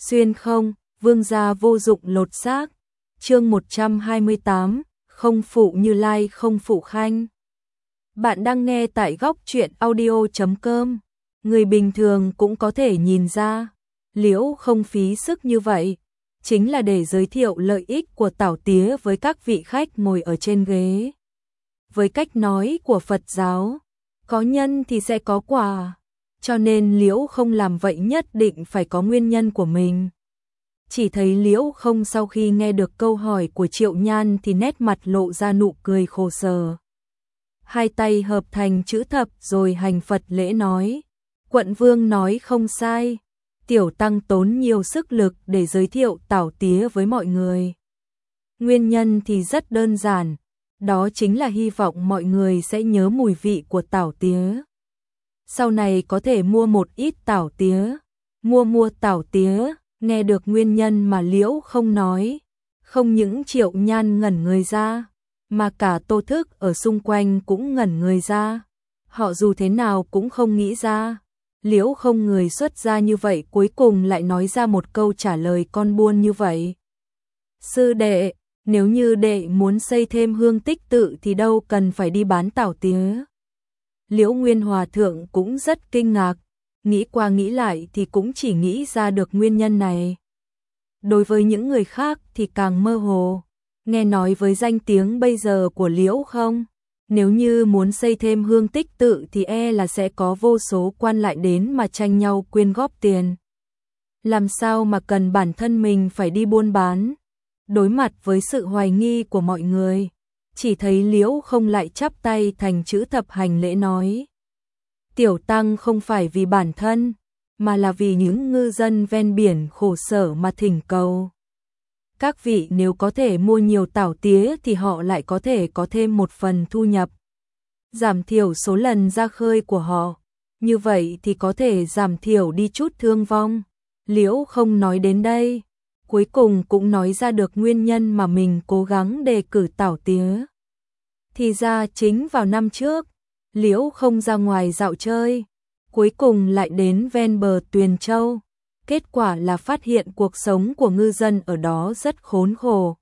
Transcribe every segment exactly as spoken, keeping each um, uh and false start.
Xuyên không, vương gia vô dụng lột xác. Chương một trăm hai mươi tám, không phụ Như Lai không phụ Khanh. Bạn đang nghe tại góc truyện audio chấm com. Người bình thường cũng có thể nhìn ra, Liễu không phí sức như vậy, chính là để giới thiệu lợi ích của Tảo Tía với các vị khách ngồi ở trên ghế. Với cách nói của Phật giáo, có nhân thì sẽ có quả, cho nên Liễu không làm vậy nhất định phải có nguyên nhân của mình. Chỉ thấy Liễu không sau khi nghe được câu hỏi của Triệu Nhan thì nét mặt lộ ra nụ cười khổ sở. Hai tay hợp thành chữ thập rồi hành Phật lễ nói, quận vương nói không sai, tiểu tăng tốn nhiều sức lực để giới thiệu Tảo Tía với mọi người. Nguyên nhân thì rất đơn giản, đó chính là hy vọng mọi người sẽ nhớ mùi vị của Tảo Tía. Sau này có thể mua một ít Tảo Tía, mua mua Tảo Tía. Nghe được nguyên nhân mà Liễu không nói, không những Triệu Nhan ngẩn người ra, mà cả Tô Thức ở xung quanh cũng ngẩn người ra. Họ dù thế nào cũng không nghĩ ra, Liễu không người xuất ra như vậy cuối cùng lại nói ra một câu trả lời con buôn như vậy. Sư đệ, nếu như đệ muốn xây thêm hương tích tự thì đâu cần phải đi bán Tảo Tía. Liễu Nguyên Hòa Thượng cũng rất kinh ngạc. Nghĩ qua nghĩ lại thì cũng chỉ nghĩ ra được nguyên nhân này. Đối với những người khác thì càng mơ hồ. Nghe nói với danh tiếng bây giờ của Liễu không, nếu như muốn xây thêm hương tích tự thì e là sẽ có vô số quan lại đến mà tranh nhau quyên góp tiền. Làm sao mà cần bản thân mình phải đi buôn bán. Đối mặt với sự hoài nghi của mọi người, chỉ thấy Liễu không lại chắp tay thành chữ thập hành lễ nói. Tiểu tăng không phải vì bản thân, mà là vì những ngư dân ven biển khổ sở mà thỉnh cầu. Các vị nếu có thể mua nhiều Tảo Tía thì họ lại có thể có thêm một phần thu nhập. Giảm thiểu số lần ra khơi của họ, như vậy thì có thể giảm thiểu đi chút thương vong. Liễu không nói đến đây, cuối cùng cũng nói ra được nguyên nhân mà mình cố gắng đề cử Tảo Tía. Thì ra chính vào năm trước, Liễu không ra ngoài dạo chơi, cuối cùng lại đến ven bờ Tuyền Châu. Kết quả là phát hiện cuộc sống của ngư dân ở đó rất khốn khổ.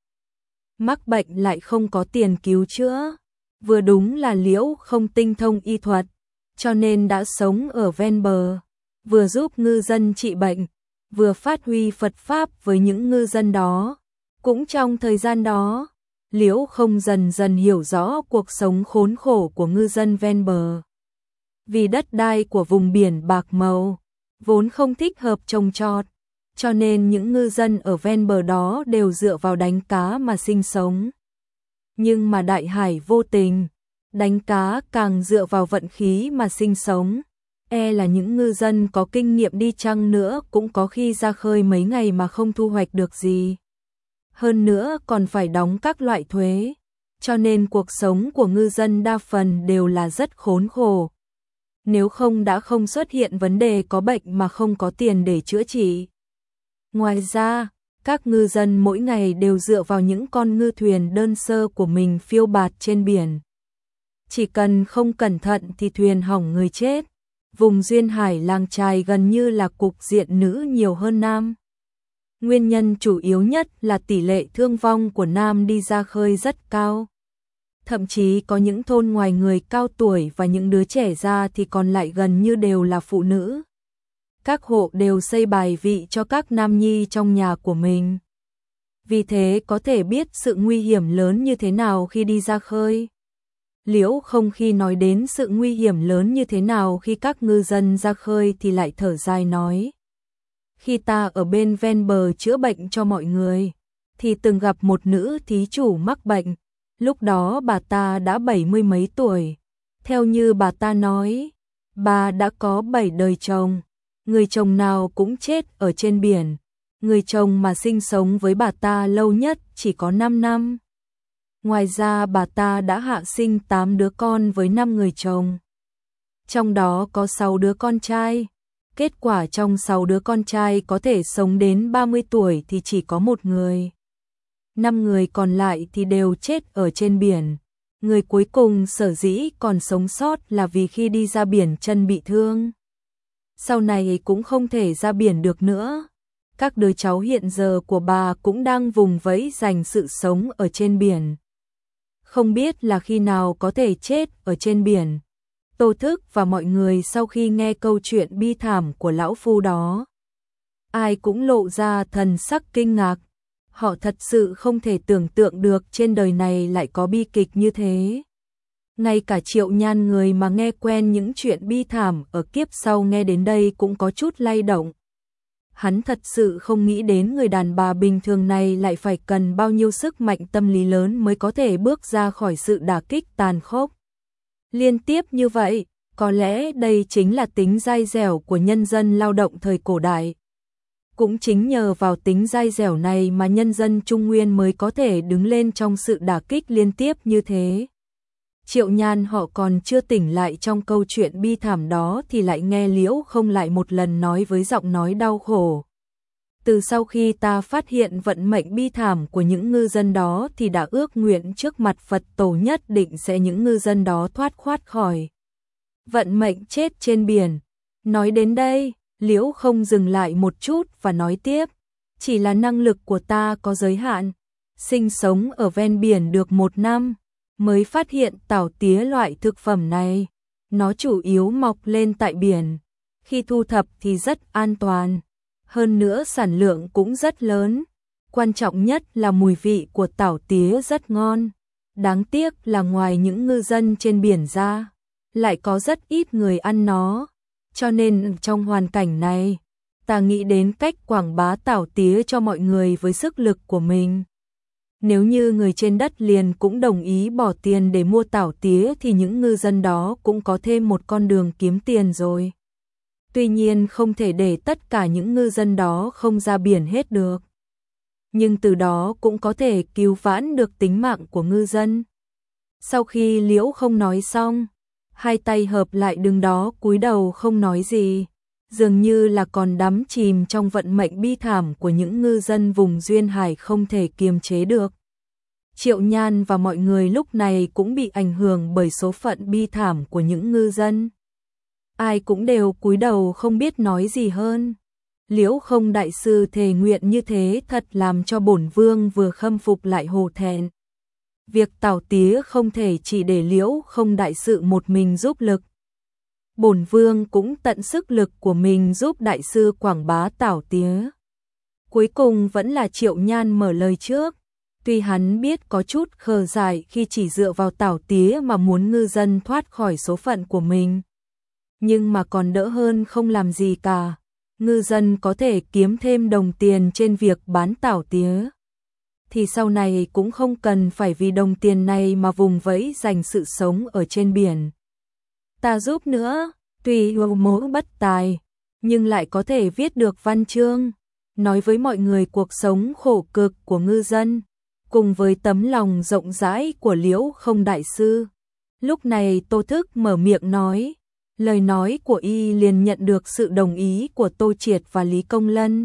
Mắc bệnh lại không có tiền cứu chữa. Vừa đúng là Liễu không tinh thông y thuật, cho nên đã sống ở ven bờ, vừa giúp ngư dân trị bệnh, vừa phát huy Phật Pháp với những ngư dân đó. Cũng trong thời gian đó, Liễu không dần dần hiểu rõ cuộc sống khốn khổ của ngư dân ven bờ. Vì đất đai của vùng biển bạc màu, vốn không thích hợp trồng trọt, cho nên những ngư dân ở ven bờ đó đều dựa vào đánh cá mà sinh sống. Nhưng mà đại hải vô tình, đánh cá càng dựa vào vận khí mà sinh sống. E là những ngư dân có kinh nghiệm đi chăng nữa cũng có khi ra khơi mấy ngày mà không thu hoạch được gì. Hơn nữa còn phải đóng các loại thuế, cho nên cuộc sống của ngư dân đa phần đều là rất khốn khổ. Nếu không đã không xuất hiện vấn đề có bệnh mà không có tiền để chữa trị. Ngoài ra, các ngư dân mỗi ngày đều dựa vào những con ngư thuyền đơn sơ của mình phiêu bạt trên biển. Chỉ cần không cẩn thận thì thuyền hỏng người chết. Vùng duyên hải làng chài gần như là cục diện nữ nhiều hơn nam. Nguyên nhân chủ yếu nhất là tỷ lệ thương vong của nam đi ra khơi rất cao. Thậm chí có những thôn ngoài người cao tuổi và những đứa trẻ ra thì còn lại gần như đều là phụ nữ. Các hộ đều xây bài vị cho các nam nhi trong nhà của mình. Vì thế có thể biết sự nguy hiểm lớn như thế nào khi đi ra khơi. Liễu không khi nói đến sự nguy hiểm lớn như thế nào khi các ngư dân ra khơi thì lại thở dài nói. Khi ta ở bên ven bờ chữa bệnh cho mọi người, thì từng gặp một nữ thí chủ mắc bệnh. Lúc đó bà ta đã bảy mươi mấy tuổi. Theo như bà ta nói, bà đã có bảy đời chồng. Người chồng nào cũng chết ở trên biển. Người chồng mà sinh sống với bà ta lâu nhất chỉ có năm năm. Ngoài ra bà ta đã hạ sinh tám đứa con với năm người chồng. Trong đó có sáu đứa con trai. Kết quả trong sáu đứa con trai có thể sống đến ba mươi tuổi thì chỉ có một người. Năm người còn lại thì đều chết ở trên biển. Người cuối cùng sở dĩ còn sống sót là vì khi đi ra biển chân bị thương. Sau này cũng không thể ra biển được nữa. các đứa cháu hiện giờ của bà cũng đang vùng vẫy giành sự sống ở trên biển. Không biết là khi nào có thể chết ở trên biển. Tô Thức và mọi người sau khi nghe câu chuyện bi thảm của lão phu đó, ai cũng lộ ra thần sắc kinh ngạc. Họ thật sự không thể tưởng tượng được trên đời này lại có bi kịch như thế. Ngay cả Triệu Nhan, người mà nghe quen những chuyện bi thảm ở kiếp sau, nghe đến đây cũng có chút lay động. Hắn thật sự không nghĩ đến người đàn bà bình thường này lại phải cần bao nhiêu sức mạnh tâm lý lớn mới có thể bước ra khỏi sự đả kích tàn khốc liên tiếp như vậy. Có lẽ đây chính là tính dai dẻo của nhân dân lao động thời cổ đại. Cũng chính nhờ vào tính dai dẻo này mà nhân dân Trung Nguyên mới có thể đứng lên trong sự đả kích liên tiếp như thế. Triệu Nhan họ còn chưa tỉnh lại trong câu chuyện bi thảm đó thì lại nghe Liễu Không lại một lần nói với giọng nói đau khổ. Từ sau khi ta phát hiện vận mệnh bi thảm của những ngư dân đó thì đã ước nguyện trước mặt Phật tổ nhất định sẽ những ngư dân đó thoát khoát khỏi vận mệnh chết trên biển. Nói đến đây, Liễu Không dừng lại một chút và nói tiếp, chỉ là năng lực của ta có giới hạn, sinh sống ở ven biển được một năm, mới phát hiện tảo tía loại thực phẩm này. Nó chủ yếu mọc lên tại biển, khi thu thập thì rất an toàn, hơn nữa sản lượng cũng rất lớn. Quan trọng nhất là mùi vị của tảo tía rất ngon. Đáng tiếc là ngoài những ngư dân trên biển ra, lại có rất ít người ăn nó. Cho nên trong hoàn cảnh này, ta nghĩ đến cách quảng bá tảo tía cho mọi người với sức lực của mình. Nếu như người trên đất liền cũng đồng ý bỏ tiền để mua tảo tía thì những ngư dân đó cũng có thêm một con đường kiếm tiền rồi. Tuy nhiên không thể để tất cả những ngư dân đó không ra biển hết được. Nhưng từ đó cũng có thể cứu vãn được tính mạng của ngư dân. Sau khi Liễu Không nói xong, hai tay hợp lại đứng đó cúi đầu không nói gì, dường như là còn đắm chìm trong vận mệnh bi thảm của những ngư dân vùng duyên hải không thể kiềm chế được. Triệu Nhan và mọi người lúc này cũng bị ảnh hưởng bởi số phận bi thảm của những ngư dân. Ai cũng đều cúi đầu không biết nói gì hơn. Liễu Không đại sư thề nguyện như thế thật làm cho bổn vương vừa khâm phục lại hổ thẹn. Việc tảo tía không thể chỉ để Liễu Không đại sư một mình giúp lực. Bổn vương cũng tận sức lực của mình giúp đại sư quảng bá tảo tía. Cuối cùng vẫn là Triệu Nhan mở lời trước. Tuy hắn biết có chút khờ dại khi chỉ dựa vào tảo tía mà muốn ngư dân thoát khỏi số phận của mình, nhưng mà còn đỡ hơn không làm gì cả. Ngư dân có thể kiếm thêm đồng tiền trên việc bán tảo tía, thì sau này cũng không cần phải vì đồng tiền này mà vùng vẫy giành sự sống ở trên biển. Ta giúp nữa, tuy mỗ bất tài, nhưng lại có thể viết được văn chương, nói với mọi người cuộc sống khổ cực của ngư dân, cùng với tấm lòng rộng rãi của Liễu Không đại sư. Lúc này Tô Thức mở miệng nói, lời nói của y liền nhận được sự đồng ý của Tô Triệt và Lý Công Lân.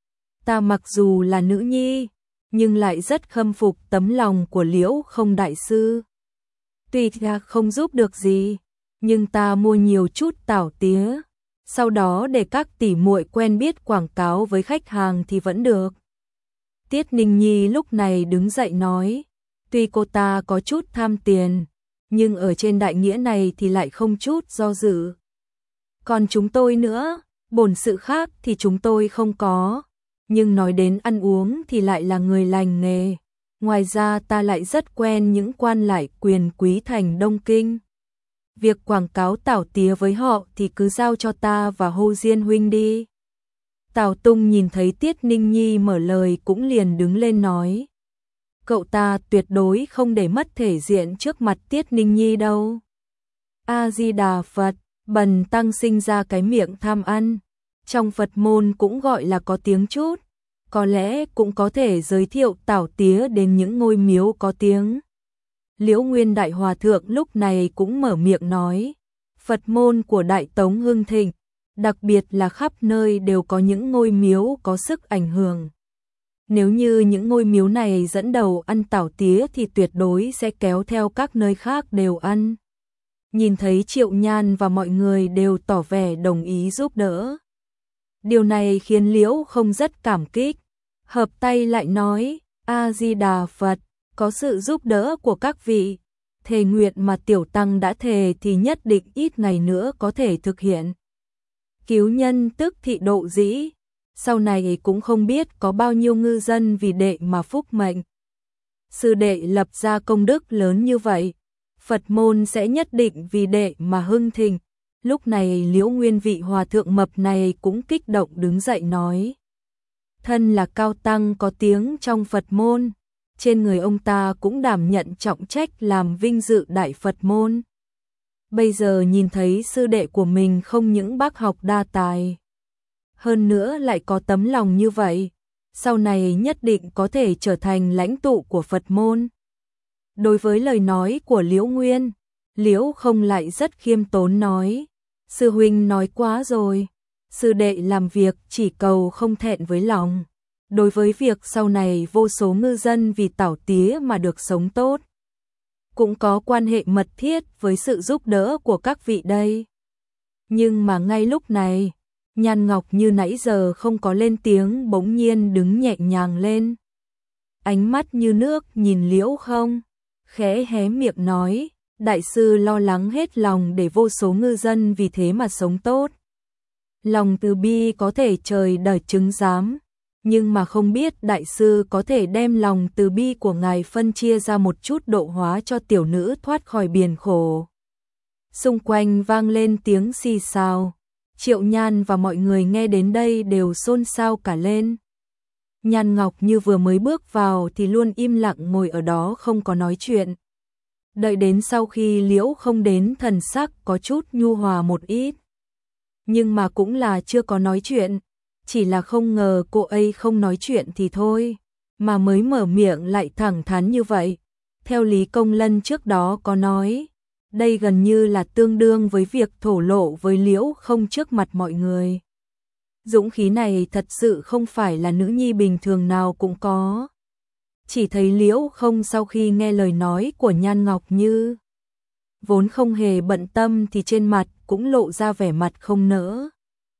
Ta mặc dù là nữ nhi, nhưng lại rất khâm phục tấm lòng của Liễu Không đại sư. Tuy ta không giúp được gì, nhưng ta mua nhiều chút tảo tía, sau đó để các tỷ muội quen biết quảng cáo với khách hàng thì vẫn được. Tiết Ninh Nhi lúc này đứng dậy nói, tuy cô ta có chút tham tiền, nhưng ở trên đại nghĩa này thì lại không chút do dự. Còn chúng tôi nữa, bổn sự khác thì chúng tôi không có, nhưng nói đến ăn uống thì lại là người lành nghề. Ngoài ra ta lại rất quen những quan lại quyền quý thành Đông Kinh. Việc quảng cáo tảo tía với họ thì cứ giao cho ta và Hồ Diên huynh đi. Tào Tung nhìn thấy Tiết Ninh Nhi mở lời cũng liền đứng lên nói, cậu ta tuyệt đối không để mất thể diện trước mặt Tiết Ninh Nhi đâu. A-di-đà Phật, bần tăng sinh ra cái miệng tham ăn, trong Phật môn cũng gọi là có tiếng chút, có lẽ cũng có thể giới thiệu tảo tía đến những ngôi miếu có tiếng. Liễu Nguyên Đại Hòa Thượng lúc này cũng mở miệng nói, Phật môn của Đại Tống hưng thịnh, đặc biệt là khắp nơi đều có những ngôi miếu có sức ảnh hưởng. Nếu như những ngôi miếu này dẫn đầu ăn tảo tía thì tuyệt đối sẽ kéo theo các nơi khác đều ăn. Nhìn thấy Triệu Nhan và mọi người đều tỏ vẻ đồng ý giúp đỡ. Điều này khiến Liễu không rất cảm kích, hợp tay lại nói, A-di-đà Phật, có sự giúp đỡ của các vị, thề nguyện mà tiểu tăng đã thề thì nhất định ít ngày nữa có thể thực hiện. Cứu nhân tức thị độ dĩ, sau này cũng không biết có bao nhiêu ngư dân vì đệ mà phúc mệnh. Sư đệ lập ra công đức lớn như vậy, Phật môn sẽ nhất định vì đệ mà hưng thịnh. Lúc này Liễu Nguyên vị hòa thượng mập này cũng kích động đứng dậy nói. Thân là cao tăng có tiếng trong Phật môn, trên người ông ta cũng đảm nhận trọng trách làm vinh dự đại Phật môn. Bây giờ nhìn thấy sư đệ của mình không những bác học đa tài, hơn nữa lại có tấm lòng như vậy, sau này nhất định có thể trở thành lãnh tụ của Phật môn. Đối với lời nói của Liễu Nguyên, Liễu không lại rất khiêm tốn nói, sư huynh nói quá rồi, sư đệ làm việc chỉ cầu không thẹn với lòng. Đối với việc sau này vô số ngư dân vì tảo tía mà được sống tốt, cũng có quan hệ mật thiết với sự giúp đỡ của các vị đây. Nhưng mà ngay lúc này, Nhan Ngọc Như nãy giờ không có lên tiếng bỗng nhiên đứng nhẹ nhàng lên. Ánh mắt như nước nhìn Liễu không, khẽ hé miệng nói, đại sư lo lắng hết lòng để vô số ngư dân vì thế mà sống tốt. Lòng từ bi có thể trời đời chứng giám, nhưng mà không biết đại sư có thể đem lòng từ bi của ngài phân chia ra một chút độ hóa cho tiểu nữ thoát khỏi biển khổ. Xung quanh vang lên tiếng xì xào, Triệu Nhan và mọi người nghe đến đây đều xôn xao cả lên. Nhan Ngọc Như vừa mới bước vào thì luôn im lặng ngồi ở đó không có nói chuyện. Đợi đến sau khi Liễu không đến thần sắc có chút nhu hòa một ít. Nhưng mà cũng là chưa có nói chuyện, chỉ là không ngờ cô ấy không nói chuyện thì thôi, mà mới mở miệng lại thẳng thắn như vậy. Theo Lý Công Lân trước đó có nói, đây gần như là tương đương với việc thổ lộ với Liễu không trước mặt mọi người. Dũng khí này thật sự không phải là nữ nhi bình thường nào cũng có. Chỉ thấy Liễu không sau khi nghe lời nói của Nhan Ngọc Như, vốn không hề bận tâm thì trên mặt cũng lộ ra vẻ mặt không nỡ.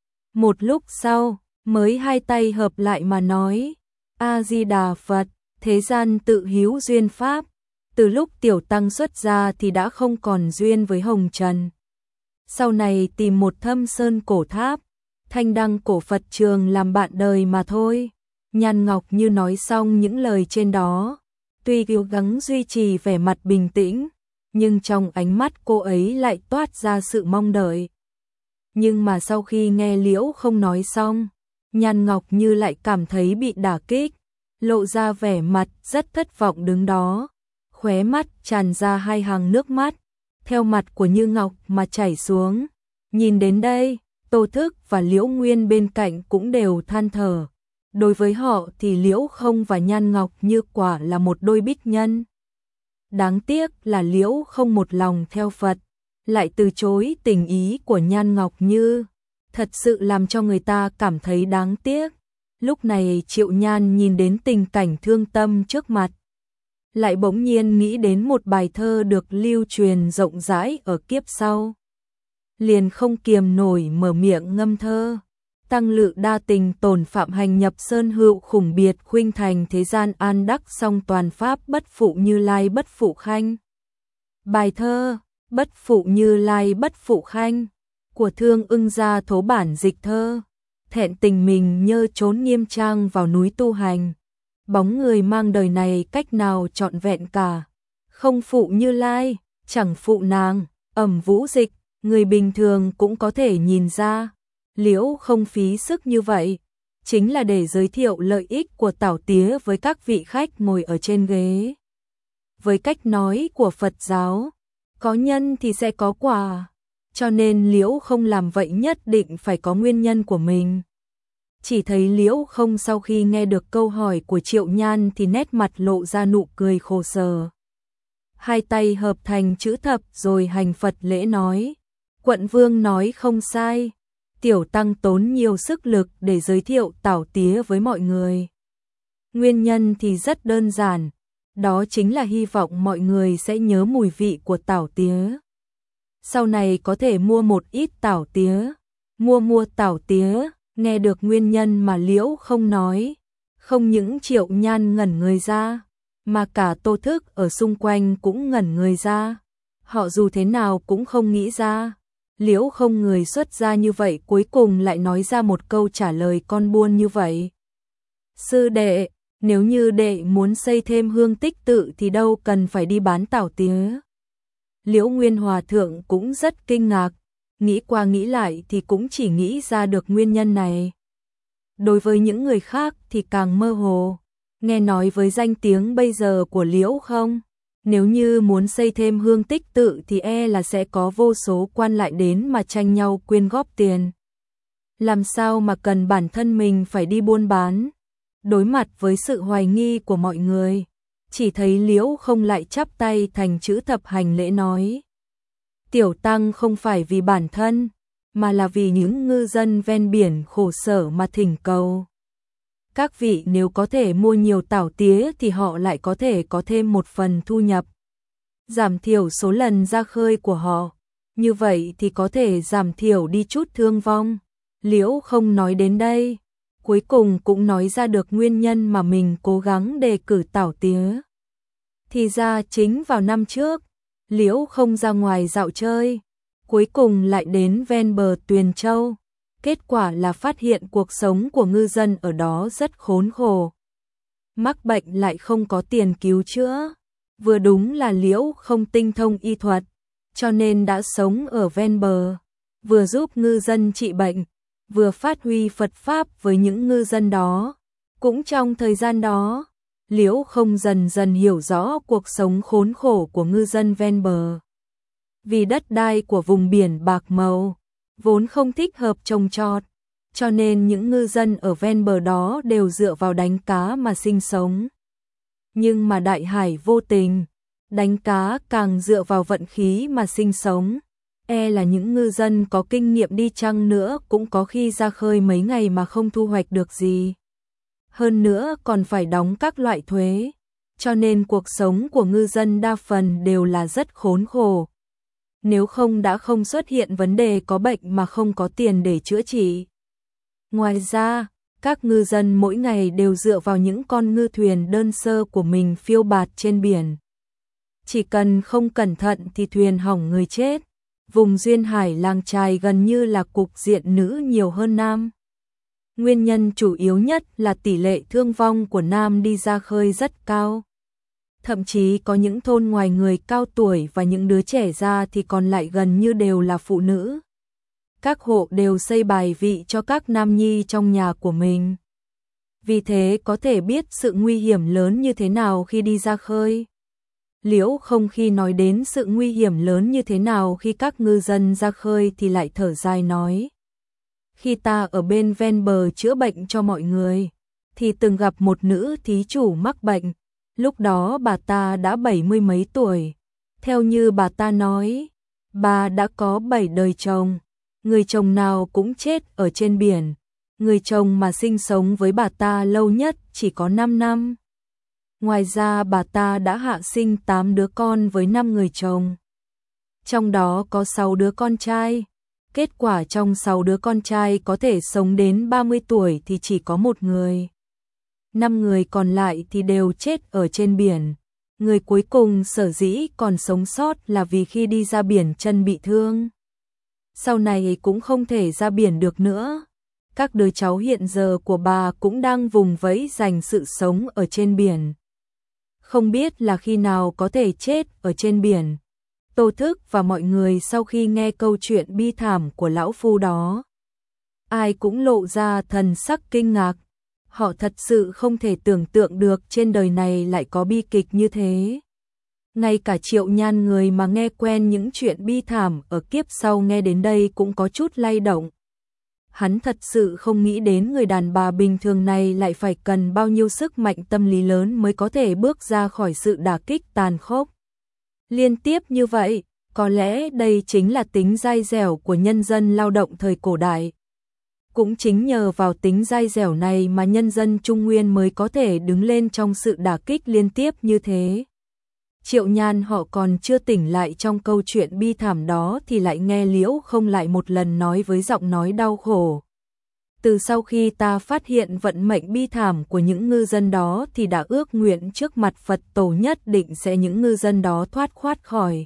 Một lúc sau, mới hai tay hợp lại mà nói, A-di-đà Phật, thế gian tự hữu duyên pháp, từ lúc tiểu tăng xuất gia thì đã không còn duyên với hồng trần. Sau này tìm một thâm sơn cổ tháp, thanh đăng cổ Phật trường làm bạn đời mà thôi. Nhan Ngọc Như nói xong những lời trên đó, tuy cố gắng duy trì vẻ mặt bình tĩnh, nhưng trong ánh mắt cô ấy lại toát ra sự mong đợi. Nhưng mà sau khi nghe Liễu không nói xong, Nhan Ngọc Như lại cảm thấy bị đả kích, lộ ra vẻ mặt rất thất vọng đứng đó, khóe mắt tràn ra hai hàng nước mắt, theo mặt của Như Ngọc mà chảy xuống. Nhìn đến đây, Tô Thức và Liễu Nguyên bên cạnh cũng đều than thở. Đối với họ thì Liễu không và Nhan Ngọc Như quả là một đôi bích nhân. Đáng tiếc là Liễu không một lòng theo Phật, lại từ chối tình ý của Nhan Ngọc Như, thật sự làm cho người ta cảm thấy đáng tiếc. Lúc này Triệu Nhan nhìn đến tình cảnh thương tâm trước mặt, lại bỗng nhiên nghĩ đến một bài thơ được lưu truyền rộng rãi ở kiếp sau. Liền không kiềm nổi mở miệng ngâm thơ. Tăng lự đa tình tổn phạm hành nhập sơn hữu khủng biệt khuynh thành thế gian an đắc song toàn pháp bất phụ Như Lai bất phụ khanh. Bài thơ Bất phụ Như Lai bất phụ khanh của Thương Ưng Gia thố bản dịch thơ. Thẹn tình mình nhơ trốn nghiêm trang vào núi tu hành, bóng người mang đời này cách nào trọn vẹn cả. Không phụ Như Lai, chẳng phụ nàng, ẩm vũ dịch, người bình thường cũng có thể nhìn ra. Liễu không phí sức như vậy, chính là để giới thiệu lợi ích của tảo tía với các vị khách ngồi ở trên ghế. Với cách nói của Phật giáo, có nhân thì sẽ có quả, cho nên Liễu không làm vậy nhất định phải có nguyên nhân của mình. Chỉ thấy Liễu không sau khi nghe được câu hỏi của Triệu Nhan thì nét mặt lộ ra nụ cười khổ sở. Hai tay hợp thành chữ thập rồi hành Phật lễ nói, quận vương nói không sai. Tiểu tăng tốn nhiều sức lực để giới thiệu tảo tía với mọi người. Nguyên nhân thì rất đơn giản, đó chính là hy vọng mọi người sẽ nhớ mùi vị của tảo tía. Sau này có thể mua một ít tảo tía, mua mua tảo tía, Nghe được nguyên nhân mà Liễu không nói, không những Triệu Nhan ngẩn người ra, mà cả Tô Thức ở xung quanh cũng ngẩn người ra. Họ dù thế nào cũng không nghĩ ra, Liễu không người xuất ra như vậy cuối cùng lại nói ra một câu trả lời con buôn như vậy. Sư đệ, nếu như đệ muốn xây thêm hương tích tự thì đâu cần phải đi bán tảo tía. Liễu Nguyên Hòa Thượng cũng rất kinh ngạc, nghĩ qua nghĩ lại thì cũng chỉ nghĩ ra được nguyên nhân này. Đối với những người khác thì càng mơ hồ, nghe nói với danh tiếng bây giờ của Liễu không, nếu như muốn xây thêm hương tích tự thì e là sẽ có vô số quan lại đến mà tranh nhau quyên góp tiền. Làm sao mà cần bản thân mình phải đi buôn bán? Đối mặt với sự hoài nghi của mọi người, chỉ thấy Liễu không lại chắp tay thành chữ thập hành lễ nói. Tiểu tăng không phải vì bản thân, mà là vì những ngư dân ven biển khổ sở mà thỉnh cầu. Các vị nếu có thể mua nhiều tảo tía thì họ lại có thể có thêm một phần thu nhập, giảm thiểu số lần ra khơi của họ, như vậy thì có thể giảm thiểu đi chút thương vong. Liễu không nói đến đây, cuối cùng cũng nói ra được nguyên nhân mà mình cố gắng đề cử tảo tía. Thì ra chính vào năm trước, Liễu không ra ngoài dạo chơi, cuối cùng lại đến ven bờ Tuyền Châu. Kết quả là phát hiện cuộc sống của ngư dân ở đó rất khốn khổ. Mắc bệnh lại không có tiền cứu chữa. Vừa đúng là Liễu không tinh thông y thuật, cho nên đã sống ở ven bờ, vừa giúp ngư dân trị bệnh, vừa phát huy Phật Pháp với những ngư dân đó. Cũng trong thời gian đó, Liễu không dần dần hiểu rõ cuộc sống khốn khổ của ngư dân ven bờ. Vì đất đai của vùng biển bạc màu, vốn không thích hợp trồng trọt, cho nên những ngư dân ở ven bờ đó đều dựa vào đánh cá mà sinh sống. Nhưng mà đại hải vô tình, đánh cá càng dựa vào vận khí mà sinh sống. E là những ngư dân có kinh nghiệm đi chăng nữa cũng có khi ra khơi mấy ngày mà không thu hoạch được gì. Hơn nữa còn phải đóng các loại thuế, cho nên cuộc sống của ngư dân đa phần đều là rất khốn khổ. Nếu không đã không xuất hiện vấn đề có bệnh mà không có tiền để chữa trị. Ngoài ra, các ngư dân mỗi ngày đều dựa vào những con ngư thuyền đơn sơ của mình phiêu bạt trên biển. Chỉ cần không cẩn thận thì thuyền hỏng người chết. Vùng duyên hải làng chài gần như là cục diện nữ nhiều hơn nam. Nguyên nhân chủ yếu nhất là tỷ lệ thương vong của nam đi ra khơi rất cao. Thậm chí có những thôn ngoài người cao tuổi và những đứa trẻ ra thì còn lại gần như đều là phụ nữ. Các hộ đều xây bài vị cho các nam nhi trong nhà của mình. Vì thế có thể biết sự nguy hiểm lớn như thế nào khi đi ra khơi. Liễu không khi nói đến sự nguy hiểm lớn như thế nào khi các ngư dân ra khơi thì lại thở dài nói. Khi ta ở bên ven bờ chữa bệnh cho mọi người, thì từng gặp một nữ thí chủ mắc bệnh. Lúc đó bà ta đã bảy mươi mấy tuổi. Theo như bà ta nói, bà đã có bảy đời chồng. Người chồng nào cũng chết ở trên biển. Người chồng mà sinh sống với bà ta lâu nhất chỉ có năm năm. Ngoài ra bà ta đã hạ sinh tám đứa con với năm người chồng. Trong đó có sáu đứa con trai. Kết quả trong sáu đứa con trai có thể sống đến ba mươi tuổi thì chỉ có một người. Năm người còn lại thì đều chết ở trên biển. Người cuối cùng sở dĩ còn sống sót là vì khi đi ra biển chân bị thương. Sau này cũng không thể ra biển được nữa. Các đứa cháu hiện giờ của bà cũng đang vùng vẫy giành sự sống ở trên biển. Không biết là khi nào có thể chết ở trên biển. Tô Thức và mọi người sau khi nghe câu chuyện bi thảm của lão phu đó, ai cũng lộ ra thần sắc kinh ngạc. Họ thật sự không thể tưởng tượng được trên đời này lại có bi kịch như thế. Ngay cả Triệu Nhan người mà nghe quen những chuyện bi thảm ở kiếp sau nghe đến đây cũng có chút lay động. Hắn thật sự không nghĩ đến người đàn bà bình thường này lại phải cần bao nhiêu sức mạnh tâm lý lớn mới có thể bước ra khỏi sự đả kích tàn khốc liên tiếp như vậy. Có lẽ đây chính là tính dai dẻo của nhân dân lao động thời cổ đại. Cũng chính nhờ vào tính dai dẻo này mà nhân dân Trung Nguyên mới có thể đứng lên trong sự đả kích liên tiếp như thế. Triệu Nhan họ còn chưa tỉnh lại trong câu chuyện bi thảm đó thì lại nghe Liễu không lại một lần nói với giọng nói đau khổ. Từ sau khi ta phát hiện vận mệnh bi thảm của những ngư dân đó thì đã ước nguyện trước mặt Phật tổ nhất định sẽ những ngư dân đó thoát khoát khỏi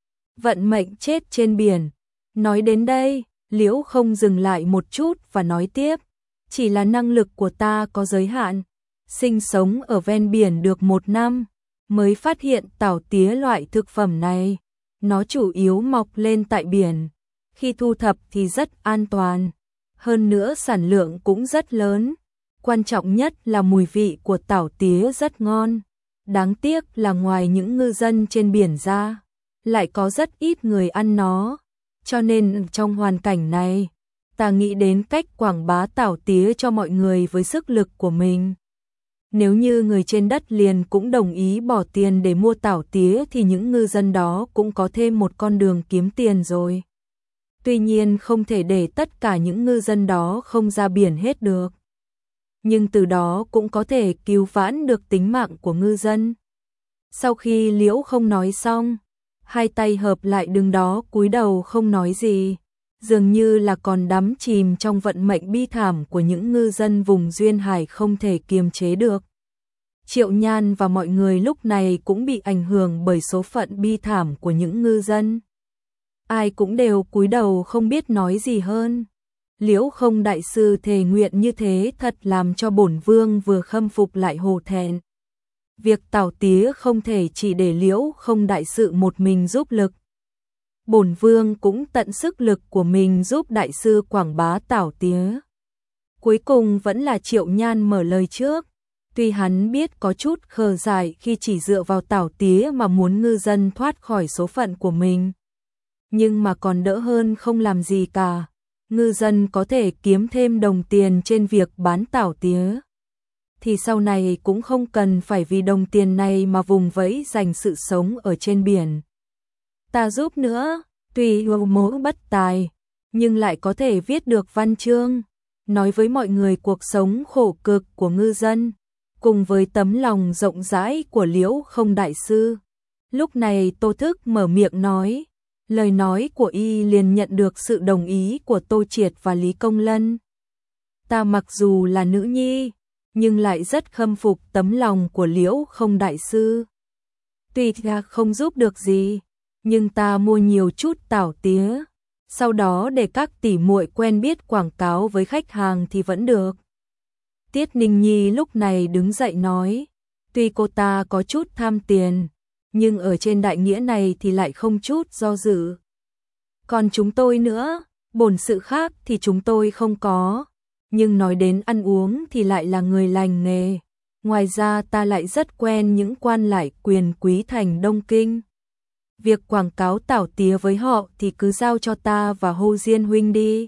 vận mệnh chết trên biển. Nói đến đây, Liễu không dừng lại một chút và nói tiếp, chỉ là năng lực của ta có giới hạn, sinh sống ở ven biển được một năm, mới phát hiện tảo tía loại thực phẩm này. Nó chủ yếu mọc lên tại biển, khi thu thập thì rất an toàn, hơn nữa sản lượng cũng rất lớn. Quan trọng nhất là mùi vị của tảo tía rất ngon. Đáng tiếc là ngoài những ngư dân trên biển ra, lại có rất ít người ăn nó. Cho nên trong hoàn cảnh này, ta nghĩ đến cách quảng bá tảo tía cho mọi người với sức lực của mình. Nếu như người trên đất liền cũng đồng ý bỏ tiền để mua tảo tía thì những ngư dân đó cũng có thêm một con đường kiếm tiền rồi. Tuy nhiên không thể để tất cả những ngư dân đó không ra biển hết được. Nhưng từ đó cũng có thể cứu vãn được tính mạng của ngư dân. Sau khi Liễu không nói xong, hai tay hợp lại đứng đó cúi đầu không nói gì, dường như là còn đắm chìm trong vận mệnh bi thảm của những ngư dân vùng duyên hải không thể kiềm chế được. Triệu Nhan và mọi người lúc này cũng bị ảnh hưởng bởi số phận bi thảm của những ngư dân. Ai cũng đều cúi đầu không biết nói gì hơn. Liễu không đại sư thề nguyện như thế thật làm cho bổn vương vừa khâm phục lại hổ thẹn. Việc tảo tía không thể chỉ để Liễu không đại sư một mình giúp lực. Bổn vương cũng tận sức lực của mình giúp đại sư quảng bá tảo tía. Cuối cùng vẫn là Triệu Nhan mở lời trước. Tuy hắn biết có chút khờ dại khi chỉ dựa vào tảo tía mà muốn ngư dân thoát khỏi số phận của mình. Nhưng mà còn đỡ hơn không làm gì cả. Ngư dân có thể kiếm thêm đồng tiền trên việc bán tảo tía. Thì sau này cũng không cần phải vì đồng tiền này mà vùng vẫy dành sự sống ở trên biển. Ta giúp nữa, tuy mỗ bất tài, nhưng lại có thể viết được văn chương, nói với mọi người cuộc sống khổ cực của ngư dân, cùng với tấm lòng rộng rãi của Liễu không đại sư. Lúc này Tô Thức mở miệng nói, lời nói của y liền nhận được sự đồng ý của Tô Triệt và Lý Công Lân. Ta mặc dù là nữ nhi, nhưng lại rất khâm phục tấm lòng của Liễu không đại sư. Tuy ta không giúp được gì, nhưng ta mua nhiều chút tảo tía, sau đó để các tỷ muội quen biết quảng cáo với khách hàng thì vẫn được. Tiết Ninh Nhi lúc này đứng dậy nói, tuy cô ta có chút tham tiền, nhưng ở trên đại nghĩa này thì lại không chút do dự. Còn chúng tôi nữa, bổn sự khác thì chúng tôi không có, nhưng nói đến ăn uống thì lại là người lành nghề. Ngoài ra ta lại rất quen những quan lại quyền quý thành Đông Kinh. Việc quảng cáo tảo tía với họ thì cứ giao cho ta và Hồ Diên huynh đi.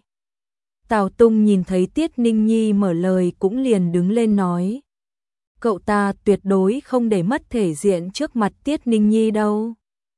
Tào Tung nhìn thấy Tiết Ninh Nhi mở lời cũng liền đứng lên nói. Cậu ta tuyệt đối không để mất thể diện trước mặt Tiết Ninh Nhi đâu.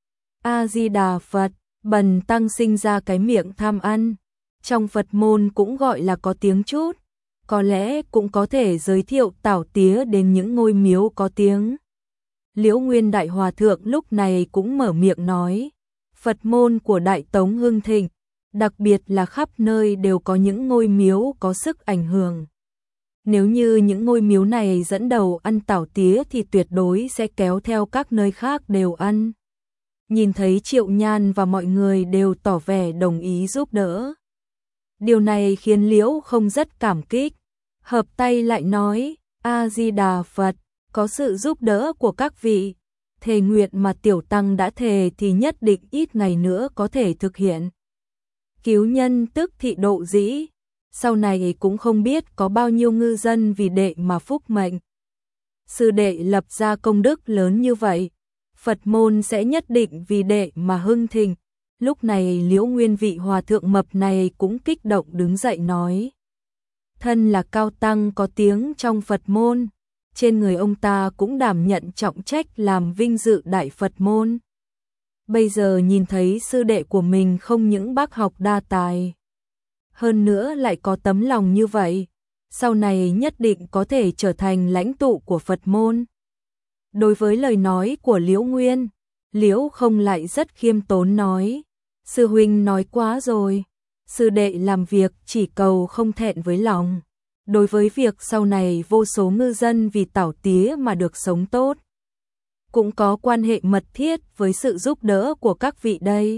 A-di-đà Phật, bần tăng sinh ra cái miệng tham ăn. Trong Phật môn cũng gọi là có tiếng chút. Có lẽ cũng có thể giới thiệu tảo tía đến những ngôi miếu có tiếng. Liễu Nguyên Đại Hòa Thượng lúc này cũng mở miệng nói. Phật môn của Đại Tống hưng thịnh, đặc biệt là khắp nơi đều có những ngôi miếu có sức ảnh hưởng. Nếu như những ngôi miếu này dẫn đầu ăn tảo tía thì tuyệt đối sẽ kéo theo các nơi khác đều ăn. Nhìn thấy Triệu Nhan và mọi người đều tỏ vẻ đồng ý giúp đỡ. Điều này khiến Liễu không rất cảm kích, hợp tay lại nói, A-di-đà Phật, có sự giúp đỡ của các vị, thề nguyện mà tiểu tăng đã thề thì nhất định ít ngày nữa có thể thực hiện. Cứu nhân tức thị độ dĩ, sau này cũng không biết có bao nhiêu ngư dân vì đệ mà phúc mệnh. Sư đệ lập ra công đức lớn như vậy, Phật môn sẽ nhất định vì đệ mà hưng thịnh. Lúc này Liễu Nguyên vị hòa thượng mập này cũng kích động đứng dậy nói. Thân là cao tăng có tiếng trong Phật môn, trên người ông ta cũng đảm nhận trọng trách làm vinh dự đại Phật môn. Bây giờ nhìn thấy sư đệ của mình không những bác học đa tài, hơn nữa lại có tấm lòng như vậy, sau này nhất định có thể trở thành lãnh tụ của Phật môn. Đối với lời nói của Liễu Nguyên, Liễu không lại rất khiêm tốn nói, sư huynh nói quá rồi, Sư đệ làm việc chỉ cầu không thẹn với lòng. Đối với việc sau này vô số ngư dân vì tảo tía mà được sống tốt, cũng có quan hệ mật thiết với sự giúp đỡ của các vị đây.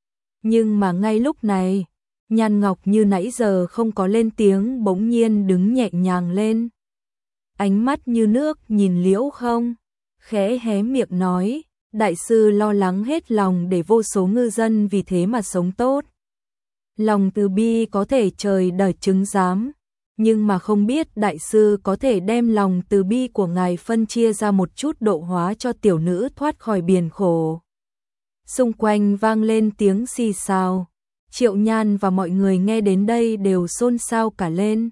Nhưng mà ngay lúc này, Nhan Ngọc Như nãy giờ không có lên tiếng bỗng nhiên đứng nhẹ nhàng lên. Ánh mắt như nước nhìn Liễu Không, khẽ hé miệng nói, đại sư lo lắng hết lòng để vô số ngư dân vì thế mà sống tốt. Lòng từ bi có thể trời đợi chứng giám, nhưng mà không biết đại sư có thể đem lòng từ bi của ngài phân chia ra một chút độ hóa cho tiểu nữ thoát khỏi biển khổ. Xung quanh vang lên tiếng xì xào, Triệu Nhan và mọi người nghe đến đây đều xôn xao cả lên.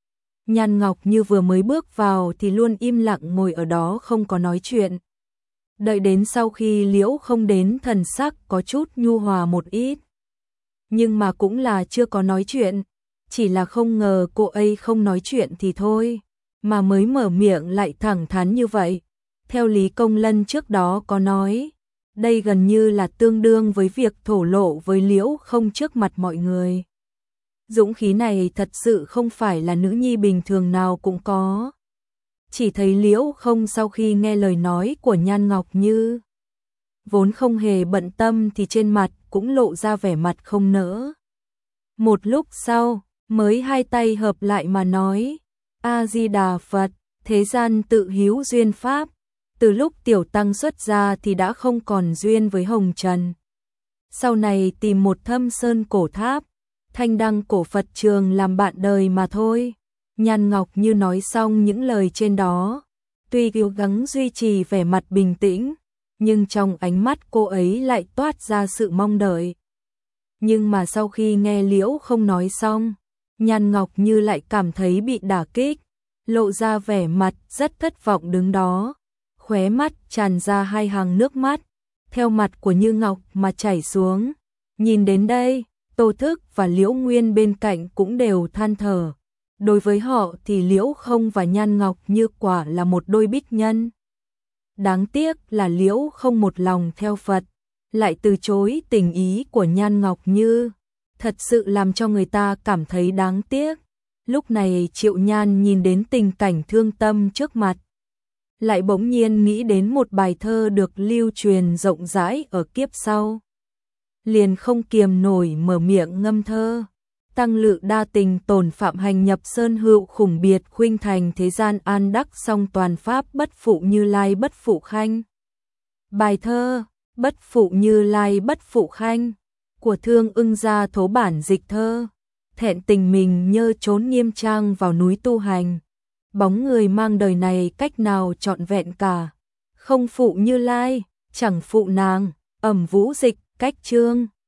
Nhan Ngọc Như vừa mới bước vào thì luôn im lặng ngồi ở đó không có nói chuyện. Đợi đến sau khi Liễu Không đến, thần sắc có chút nhu hòa một ít. Nhưng mà cũng là chưa có nói chuyện, chỉ là không ngờ cô ấy không nói chuyện thì thôi, mà mới mở miệng lại thẳng thắn như vậy. Theo Lý Công Lân trước đó có nói, đây gần như là tương đương với việc thổ lộ với Liễu Không trước mặt mọi người. Dũng khí này thật sự không phải là nữ nhi bình thường nào cũng có. Chỉ thấy Liễu Không sau khi nghe lời nói của Nhan Ngọc Như, vốn không hề bận tâm thì trên mặt cũng lộ ra vẻ mặt không nỡ. Một lúc sau, mới hai tay hợp lại mà nói, A-di-đà Phật, thế gian tự hữu duyên pháp. Từ lúc tiểu tăng xuất gia thì đã không còn duyên với hồng trần. Sau này tìm một thâm sơn cổ tháp, thanh đăng cổ Phật trường làm bạn đời mà thôi. Nhan Ngọc Như nói xong những lời trên đó, tuy cố gắng duy trì vẻ mặt bình tĩnh, nhưng trong ánh mắt cô ấy lại toát ra sự mong đợi. Nhưng mà sau khi nghe Liễu Không nói xong, Nhan Ngọc Như lại cảm thấy bị đả kích, lộ ra vẻ mặt rất thất vọng đứng đó, khóe mắt tràn ra hai hàng nước mắt, theo mặt của Như Ngọc mà chảy xuống. Nhìn đến đây, Tô Thức và Liễu Nguyên bên cạnh cũng đều than thở. Đối với họ thì Liễu Không và Nhan Ngọc Như quả là một đôi bích nhân. Đáng tiếc là Liễu Không một lòng theo Phật, lại từ chối tình ý của Nhan Ngọc Như, thật sự làm cho người ta cảm thấy đáng tiếc. Lúc này Triệu Nhan nhìn đến tình cảnh thương tâm trước mặt, lại bỗng nhiên nghĩ đến một bài thơ được lưu truyền rộng rãi ở kiếp sau. Liền không kiềm nổi mở miệng ngâm thơ. Tăng lự đa tình tổn phạm hành nhập sơn hữu khủng biệt khuynh thành thế gian an đắc song toàn pháp bất phụ Như Lai bất phụ khanh. Bài thơ Bất phụ Như Lai bất phụ khanh của Thương Ưng Gia thố bản dịch thơ. Thẹn tình mình nhơ trốn nghiêm trang vào núi tu hành, bóng người mang đời này cách nào trọn vẹn cả. Không phụ Như Lai, chẳng phụ nàng, ẩm vũ dịch cách chương.